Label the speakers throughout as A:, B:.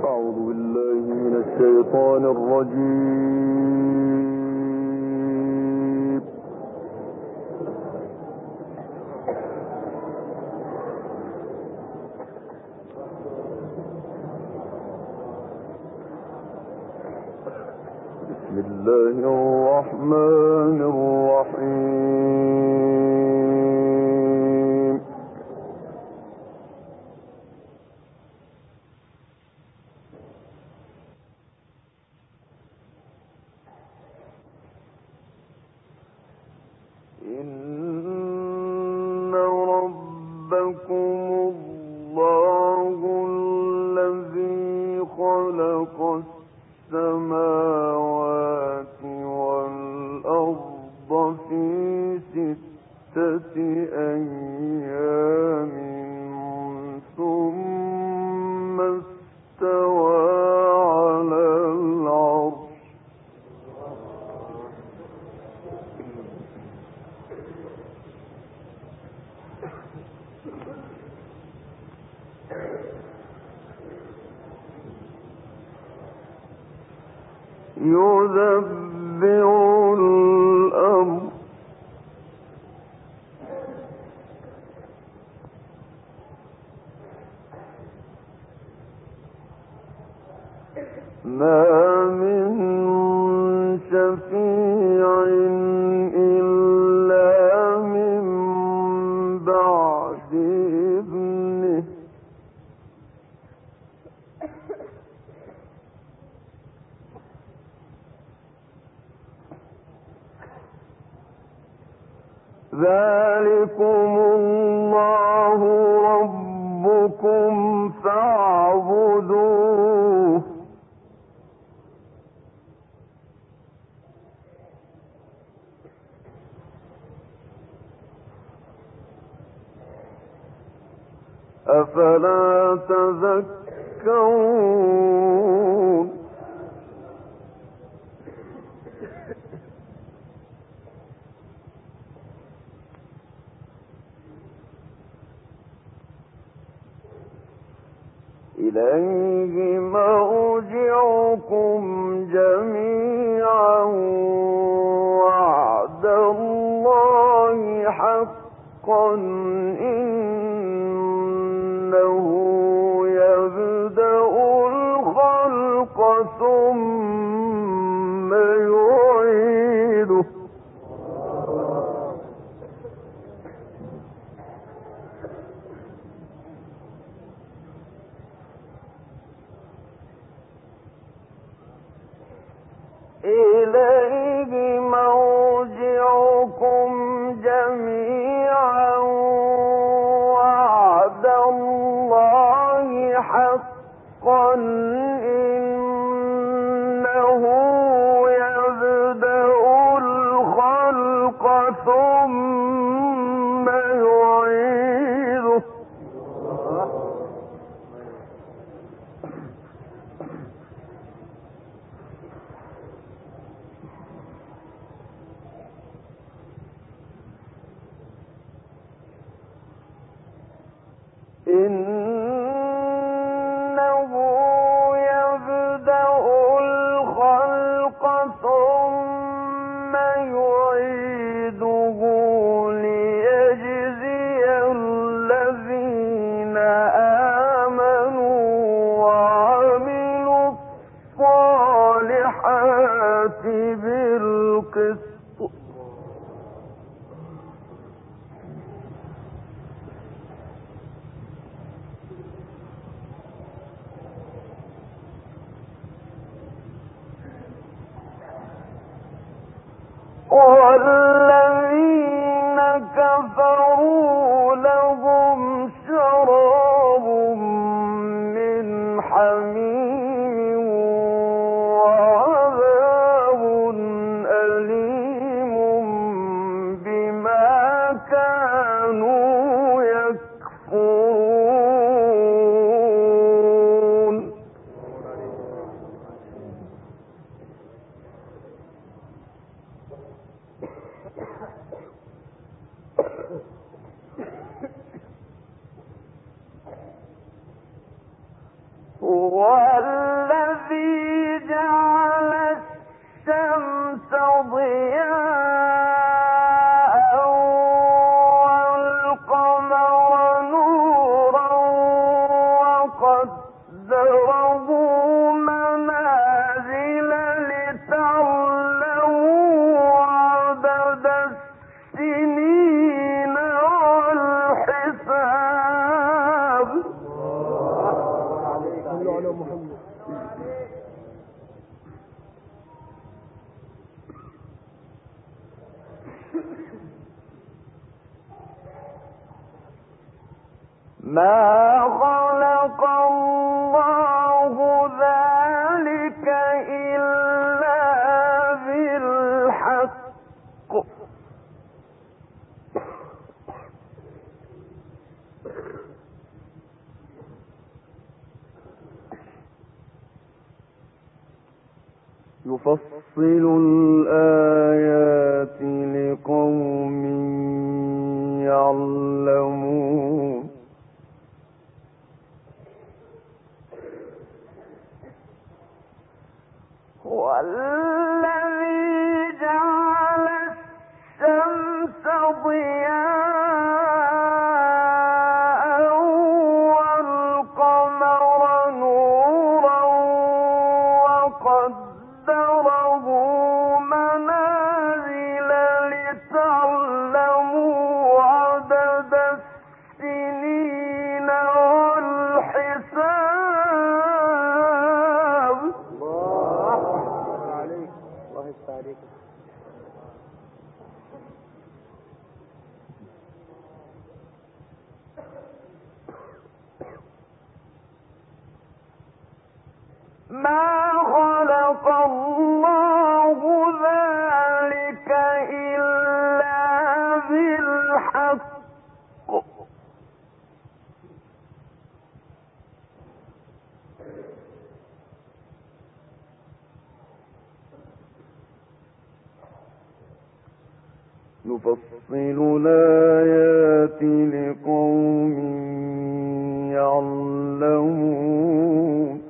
A: الشيطان الرجيم. بسم الله الرحمن الرحيم. إن ربكم الله الذي خلق السماوات والأرض في 6 أيام ثم استوى على العرش يدبر الأمر ما من شفيع إلا من بعد إذنه ذلكم الله ربكم فاعبدوه أفلا تذكرون إليه مرجعكم جميعا وعد الله حقا إنه يبدأ الخلق ثم يعيده إليه مرجعكم جميعا وعد الله حقا إنه يبدأ الخلق ثم يعيده إنه يبدأ الخلق ثم يعيده ليجزي الذين آمنوا وعملوا الصالحات بالقسط والذين كفروا لهم شراب من حميم وعذاب أليم بما كانوا يكفرون هو الذي جعل الشمس ضياء والقمر نورا وقدره منازل لتعلموا عدد السنين والحساب.
B: صلوا على محمد.
A: ما خلق الله ذلك إلا بالحق يفصل الآيات لقوم يعلمون. هو الذي جعل الشمس ضياء والقمر نورا وقدره منازل لتعلموا عدد السنين والحساب.
B: الله يفتح عليك.
A: ما خلق الله ذلك إلا بالحق نفصل الآيات لقوم يعلمون.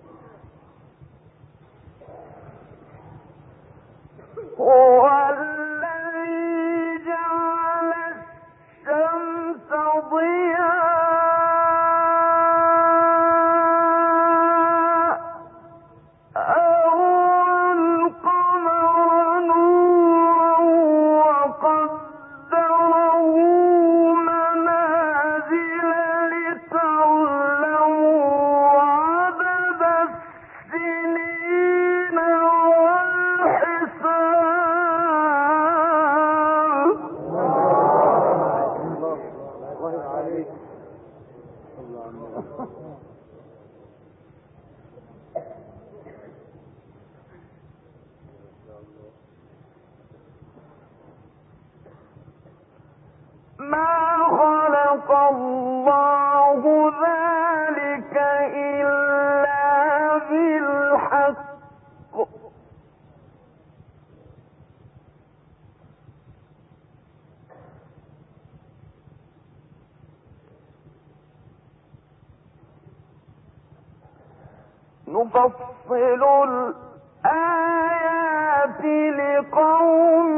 A: هو الذي جعل الشمس ضياء والقمر نورا وقدره منازل لتعلموا عدد السنين والحساب.
B: الله عليك. الله
A: ما خلق الله ذلك إلا بالحق نفصل الآيات لقوم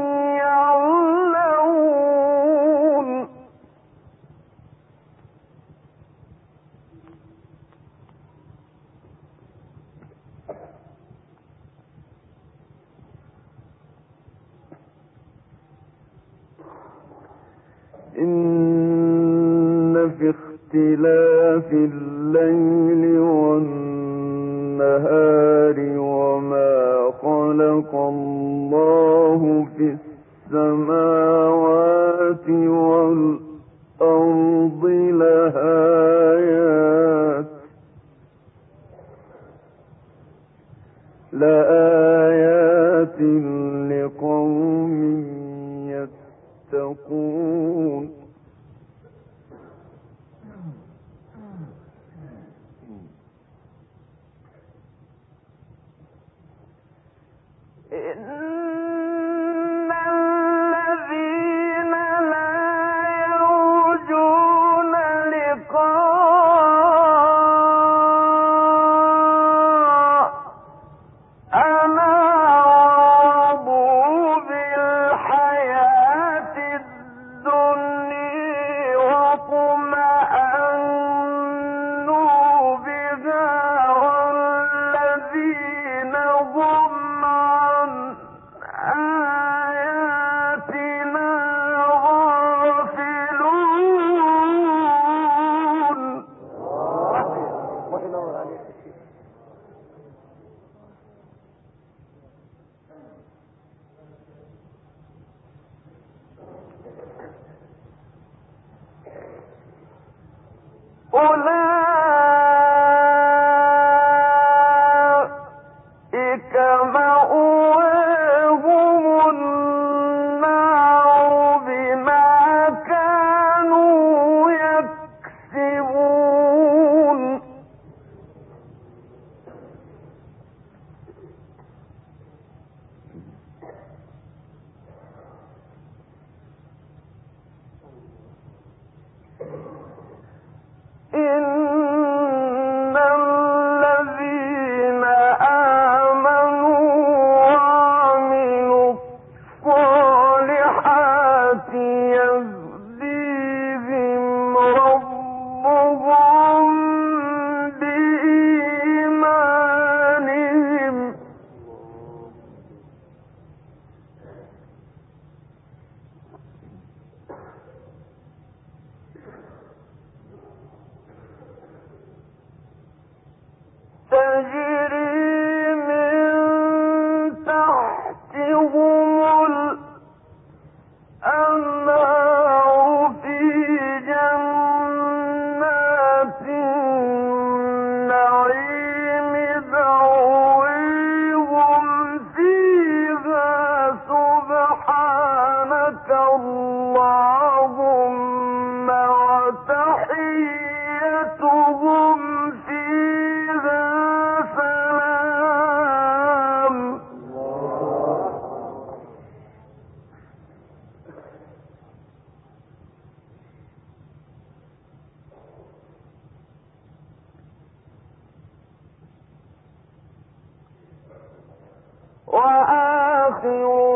A: يعلمون. إن في اختلاف الليل والنهار وما خلق الله في السماوات والأرض لآيات لقوم يتقون. إن الذين لا يرجون لقاءنا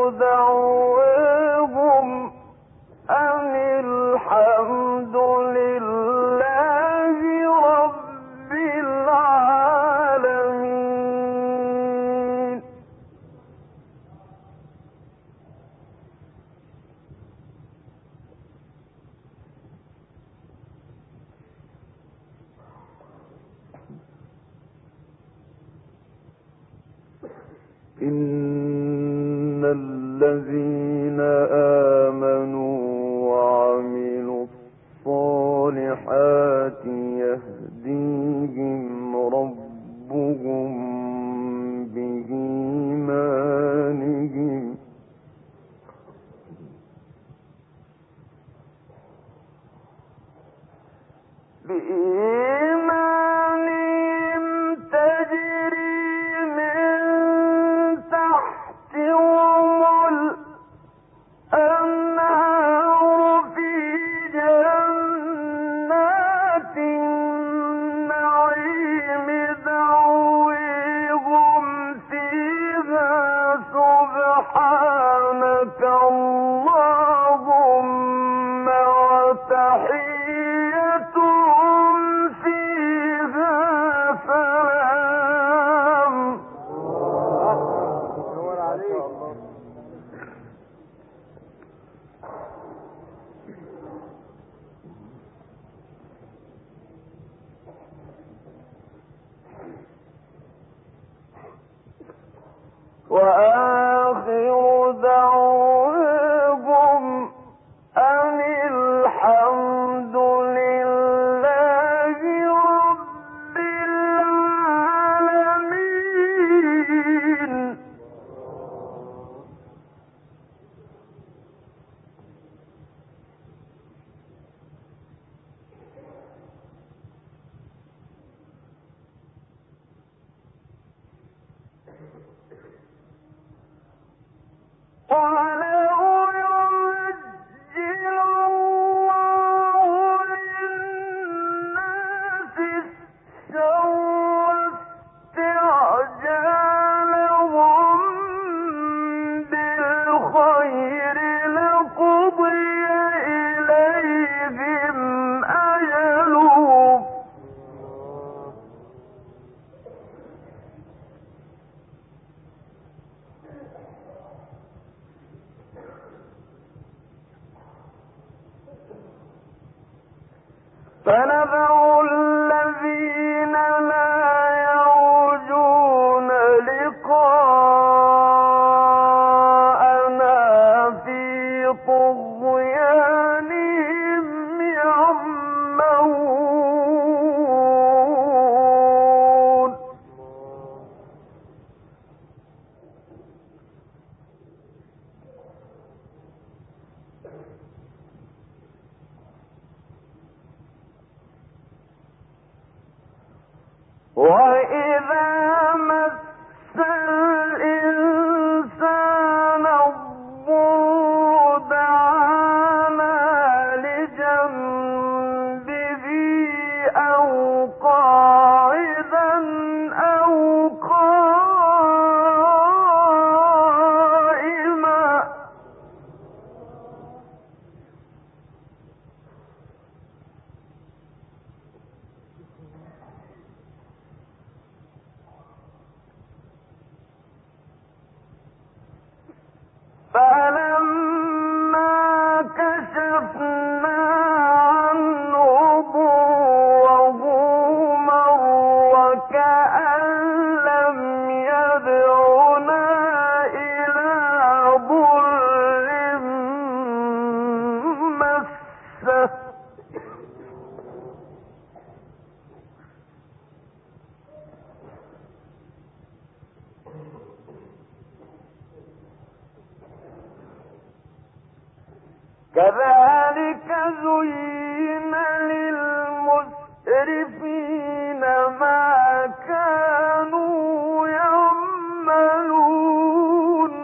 A: دعواهم أن الحمد لله رب العالمين. إن الذين آمنوا وعملوا الصالحات يهديهم ربهم بإيمانهم تجري من تحتهم الأنهار في جنات النعيم دعويهم فيها سبحانك اللهم وتحيتهم فيها سلام.
B: نور عليك.
A: وآخر دعواهم أن الحمد لله رب العالمين. ولو يعجل الله للناس الشر استعجالهم بالخير لقضي إليهم أجلهم فنذر الذين لا يرجون لقاءنا في طغيانهم يعمهون. وإذا مس الإنسان الضر دعانا لجنبه أو قاعدا أو قائما فلما كشفنا عنه ضره مر كأن لم يدعنا إلى ضر مسه كذلك زين للمسرفين ما كانوا يعملون.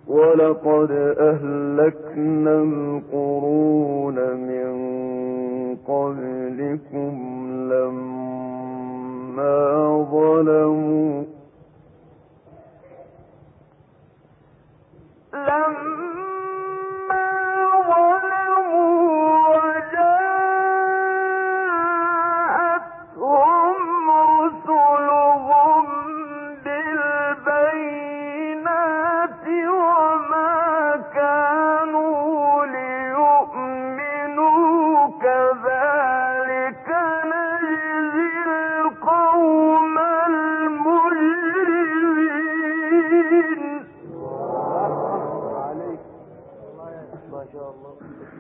A: ولقد أهلكنا القرون من قبلكم لما ظلموا وجاءتهم رسلهم بالبينات وما كانوا ليؤمنوا كذلك نجزي القوم المجرمين.
B: عليك ما شاء الله.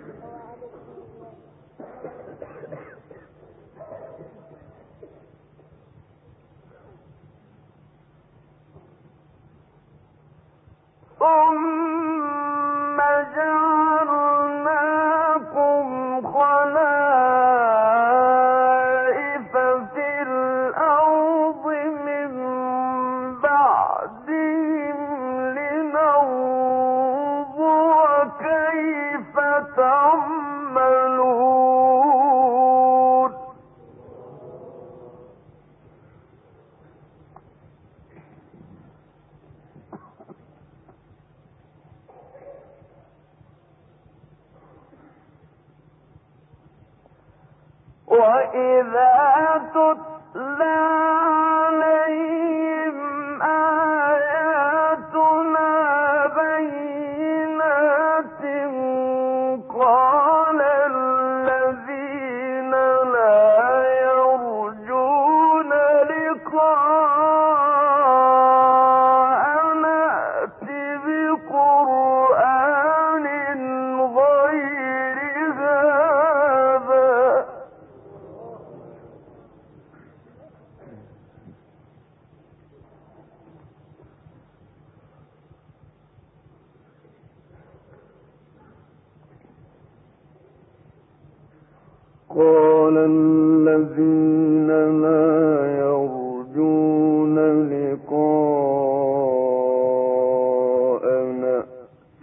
A: ثم جعلناكم خلائف في الأرض من بعدهم لننظر كيف تعملون. وإذا تتلى عليهم آياتنا بينات قال الذين لا يرجون لقاءنا ائت بقرآن غير هذا قال الذين لا يرجون لقاءنا ائت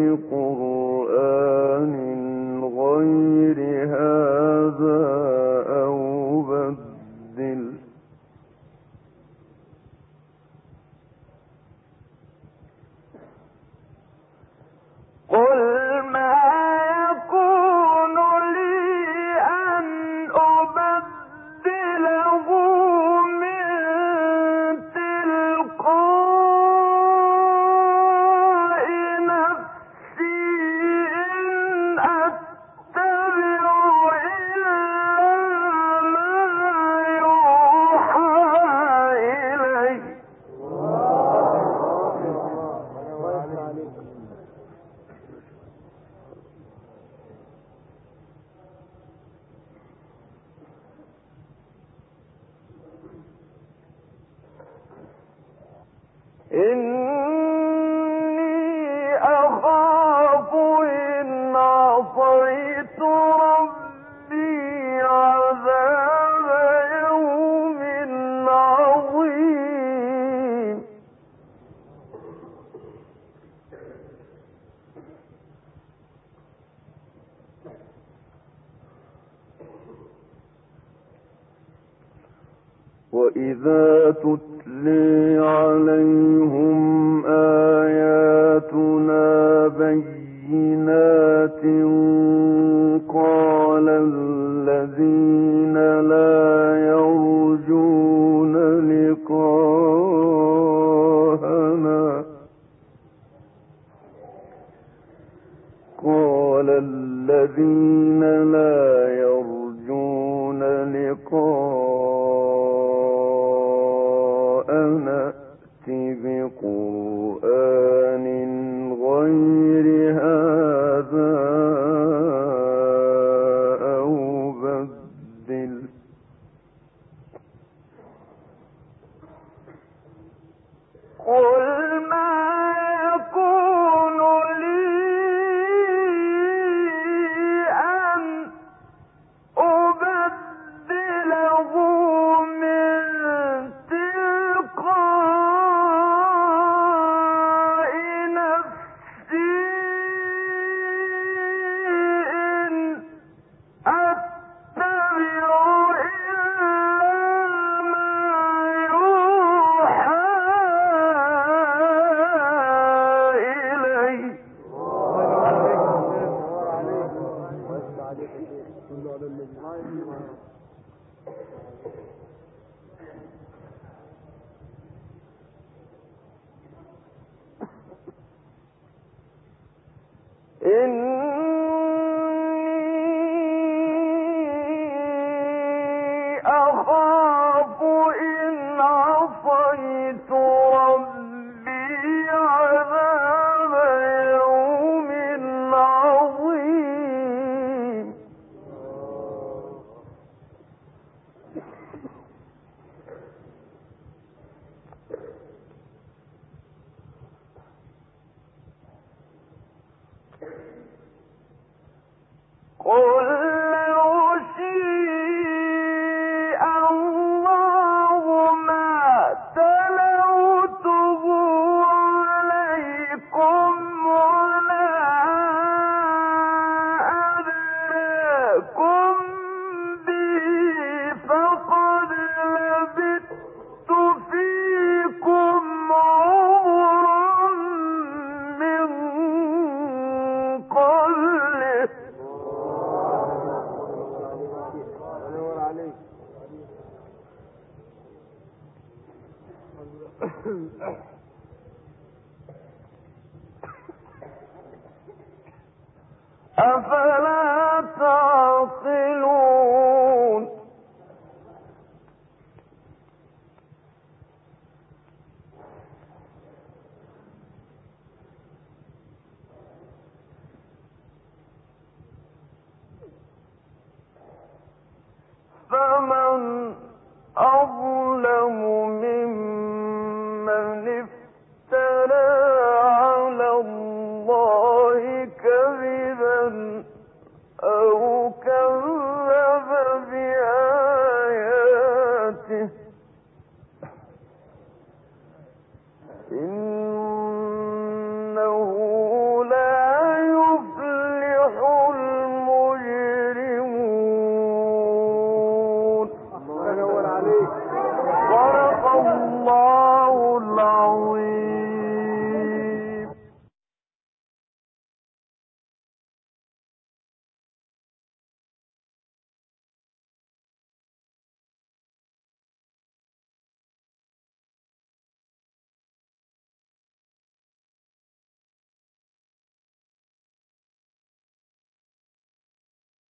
A: بقرآن غير هذا أو بدل قل ما يكون لي أن أبدله من تلقاء نفسي إن أتبع إلا ما يوحى إلي. إني أخاف إن عصيت ربي عذاب يوم عظيم. وإذا تتلي عليهم آياتنا بينات قال الذين لا يرجون لقاءنا قال الذين لا يرجون لقاءنا ائت بقرآن غير هذا أو بدل قل ما يكون لي أن أبدله من تلقاء نفسي إني أخاف إن عصيت ربي عذاب يوم عظيم قل لو شاء الله ما تلوته عليكم ولا أدراكم به فقد لبثت فيكم عمرا من قبله
B: نور عليك.
A: أفلا تعقلون فمن أظلم ممن افترى على الله كذبا أو كذب بآياته